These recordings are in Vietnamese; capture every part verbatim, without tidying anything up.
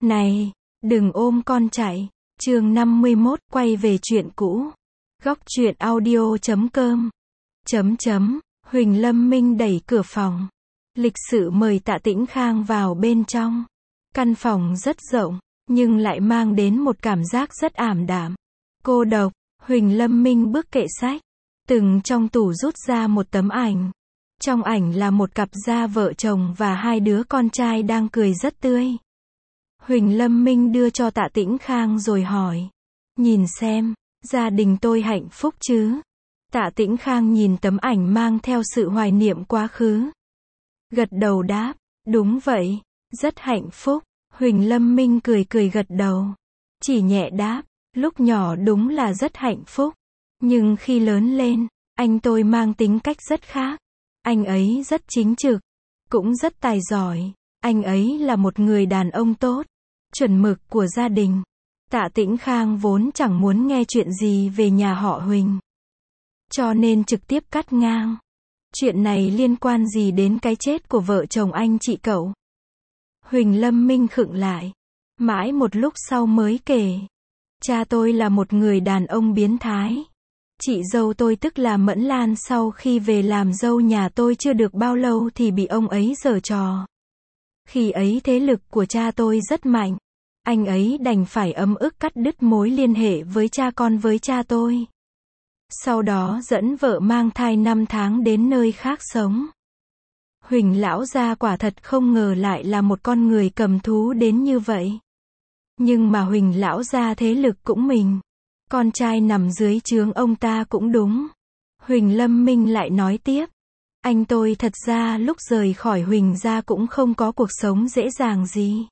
Này, đừng ôm con chạy. Chương năm mươi mốt, quay về chuyện cũ. Góc truyện audio chấm com. Chấm chấm, Huỳnh Lâm Minh đẩy cửa phòng. Lịch sự mời Tạ Tĩnh Khang vào bên trong. Căn phòng rất rộng, nhưng lại mang đến một cảm giác rất ảm đạm, cô độc. Huỳnh Lâm Minh bước kệ sách, từng trong tủ rút ra một tấm ảnh. Trong ảnh là một cặp gia vợ chồng và hai đứa con trai đang cười rất tươi. Huỳnh Lâm Minh đưa cho Tạ Tĩnh Khang rồi hỏi. Nhìn xem, gia đình tôi hạnh phúc chứ? Tạ Tĩnh Khang nhìn tấm ảnh mang theo sự hoài niệm quá khứ. Gật đầu đáp, đúng vậy, rất hạnh phúc. Huỳnh Lâm Minh cười cười gật đầu. Chỉ nhẹ đáp, lúc nhỏ đúng là rất hạnh phúc. Nhưng khi lớn lên, anh tôi mang tính cách rất khác. Anh ấy rất chính trực, cũng rất tài giỏi. Anh ấy là một người đàn ông tốt, chuẩn mực của gia đình. Tạ Tĩnh Khang vốn chẳng muốn nghe chuyện gì về nhà họ Huỳnh, cho nên trực tiếp cắt ngang. Chuyện này liên quan gì đến cái chết của vợ chồng anh chị cậu? Huỳnh Lâm Minh khựng lại, mãi một lúc sau mới kể. Cha tôi là một người đàn ông biến thái. Chị dâu tôi tức là Mẫn Lan sau khi về làm dâu nhà tôi chưa được bao lâu thì bị ông ấy giở trò. Khi ấy thế lực của cha tôi rất mạnh. Anh ấy đành phải ấm ức cắt đứt mối liên hệ với cha con với cha tôi. Sau đó dẫn vợ mang thai năm tháng đến nơi khác sống. Huỳnh lão gia quả thật không ngờ lại là một con người cầm thú đến như vậy. Nhưng mà Huỳnh lão gia thế lực cũng mình. Con trai nằm dưới trướng ông ta cũng đúng. Huỳnh Lâm Minh lại nói tiếp. Anh tôi thật ra lúc rời khỏi Huỳnh gia cũng không có cuộc sống dễ dàng gì.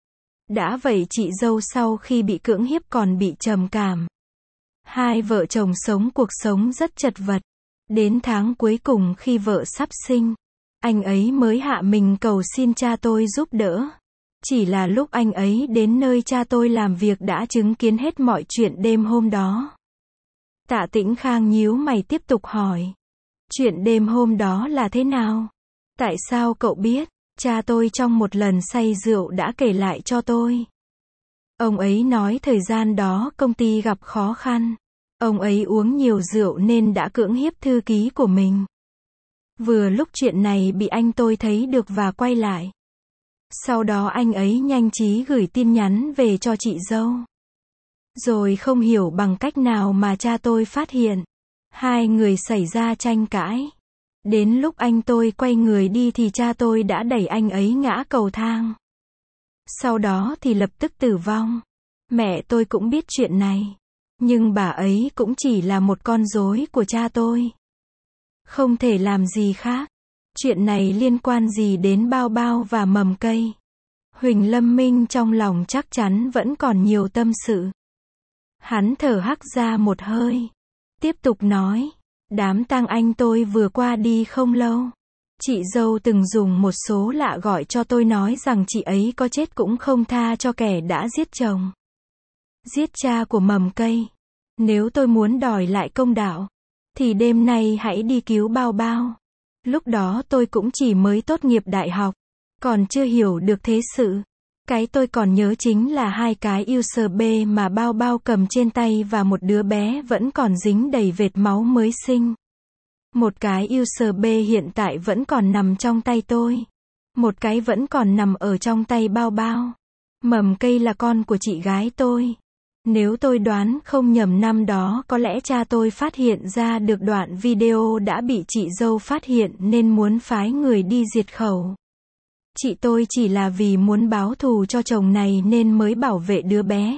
Đã vậy chị dâu sau khi bị cưỡng hiếp còn bị trầm cảm. Hai vợ chồng sống cuộc sống rất chật vật. Đến tháng cuối cùng khi vợ sắp sinh, anh ấy mới hạ mình cầu xin cha tôi giúp đỡ. Chỉ là lúc anh ấy đến nơi cha tôi làm việc đã chứng kiến hết mọi chuyện đêm hôm đó. Tạ Tĩnh Khang nhíu mày tiếp tục hỏi. Chuyện đêm hôm đó là thế nào? Tại sao cậu biết? Cha tôi trong một lần say rượu đã kể lại cho tôi. Ông ấy nói thời gian đó công ty gặp khó khăn. Ông ấy uống nhiều rượu nên đã cưỡng hiếp thư ký của mình. Vừa lúc chuyện này bị anh tôi thấy được và quay lại. Sau đó anh ấy nhanh trí gửi tin nhắn về cho chị dâu. Rồi không hiểu bằng cách nào mà cha tôi phát hiện. Hai người xảy ra tranh cãi. Đến lúc anh tôi quay người đi thì cha tôi đã đẩy anh ấy ngã cầu thang. Sau đó thì lập tức tử vong. Mẹ tôi cũng biết chuyện này. Nhưng bà ấy cũng chỉ là một con rối của cha tôi. Không thể làm gì khác. Chuyện này liên quan gì đến Bao Bao và mầm cây? Huỳnh Lâm Minh trong lòng chắc chắn vẫn còn nhiều tâm sự. Hắn thở hắt ra một hơi. Tiếp tục nói. Đám tang anh tôi vừa qua đi không lâu. Chị dâu từng dùng một số lạ gọi cho tôi nói rằng chị ấy có chết cũng không tha cho kẻ đã giết chồng, giết cha của mầm cây. Nếu tôi muốn đòi lại công đạo, thì đêm nay hãy đi cứu Bao Bao. Lúc đó tôi cũng chỉ mới tốt nghiệp đại học, còn chưa hiểu được thế sự. Cái tôi còn nhớ chính là hai cái u ét bê mà Bao Bao cầm trên tay và một đứa bé vẫn còn dính đầy vệt máu mới sinh. Một cái u ét bê hiện tại vẫn còn nằm trong tay tôi. Một cái vẫn còn nằm ở trong tay Bao Bao. Mầm cây là con của chị gái tôi. Nếu tôi đoán không nhầm năm đó có lẽ cha tôi phát hiện ra được đoạn video đã bị chị dâu phát hiện nên muốn phái người đi diệt khẩu. Chị tôi chỉ là vì muốn báo thù cho chồng này nên mới bảo vệ đứa bé.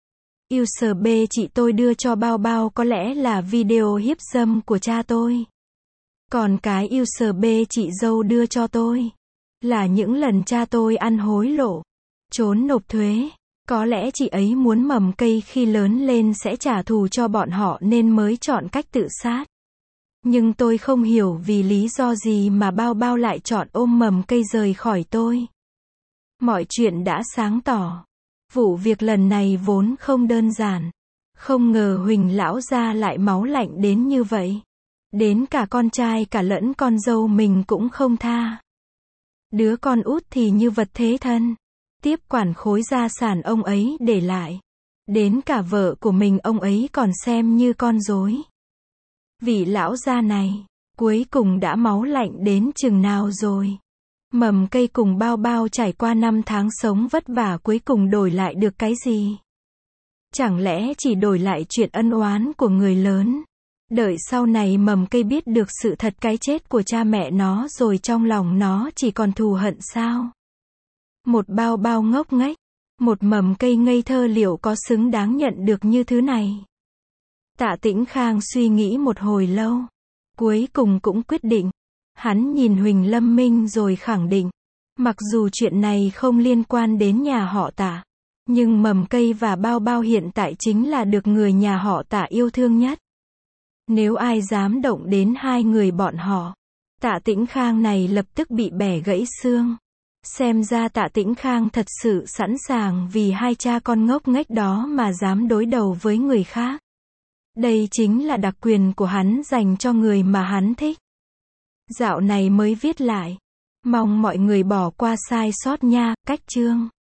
u ét bê chị tôi đưa cho Bao Bao có lẽ là video hiếp dâm của cha tôi. Còn cái u ét bê chị dâu đưa cho tôi là những lần cha tôi ăn hối lộ, trốn nộp thuế. Có lẽ chị ấy muốn mầm cây khi lớn lên sẽ trả thù cho bọn họ nên mới chọn cách tự sát. Nhưng tôi không hiểu vì lý do gì mà Bao Bao lại chọn ôm mầm cây rời khỏi tôi. Mọi chuyện đã sáng tỏ. Vụ việc lần này vốn không đơn giản. Không ngờ Huỳnh lão gia lại máu lạnh đến như vậy. Đến cả con trai cả lẫn con dâu mình cũng không tha. Đứa con út thì như vật thế thân. tiếp quản khối gia sản ông ấy để lại. Đến cả vợ của mình ông ấy còn xem như con rối. Vị lão gia này, cuối cùng đã máu lạnh đến chừng nào rồi? Mầm Cây cùng Bao Bao trải qua năm tháng sống vất vả cuối cùng đổi lại được cái gì? Chẳng lẽ chỉ đổi lại chuyện ân oán của người lớn? Đợi sau này Mầm Cây biết được sự thật cái chết của cha mẹ nó rồi trong lòng nó chỉ còn thù hận sao? Một Bao Bao ngốc nghếch, một Mầm Cây ngây thơ liệu có xứng đáng nhận được như thứ này? Tạ Tĩnh Khang suy nghĩ một hồi lâu, cuối cùng cũng quyết định. Hắn nhìn Huỳnh Lâm Minh rồi khẳng định, mặc dù chuyện này không liên quan đến nhà họ Tạ, nhưng Mầm Cây và Bao Bao hiện tại chính là được người nhà họ Tạ yêu thương nhất. Nếu ai dám động đến hai người bọn họ, Tạ Tĩnh Khang này lập tức bị bẻ gãy xương. Xem ra Tạ Tĩnh Khang thật sự sẵn sàng vì hai cha con ngốc nghếch đó mà dám đối đầu với người khác. Đây chính là đặc quyền của hắn dành cho người mà hắn thích. Dạo này mới viết lại. Mong mọi người bỏ qua sai sót nha, cách chương.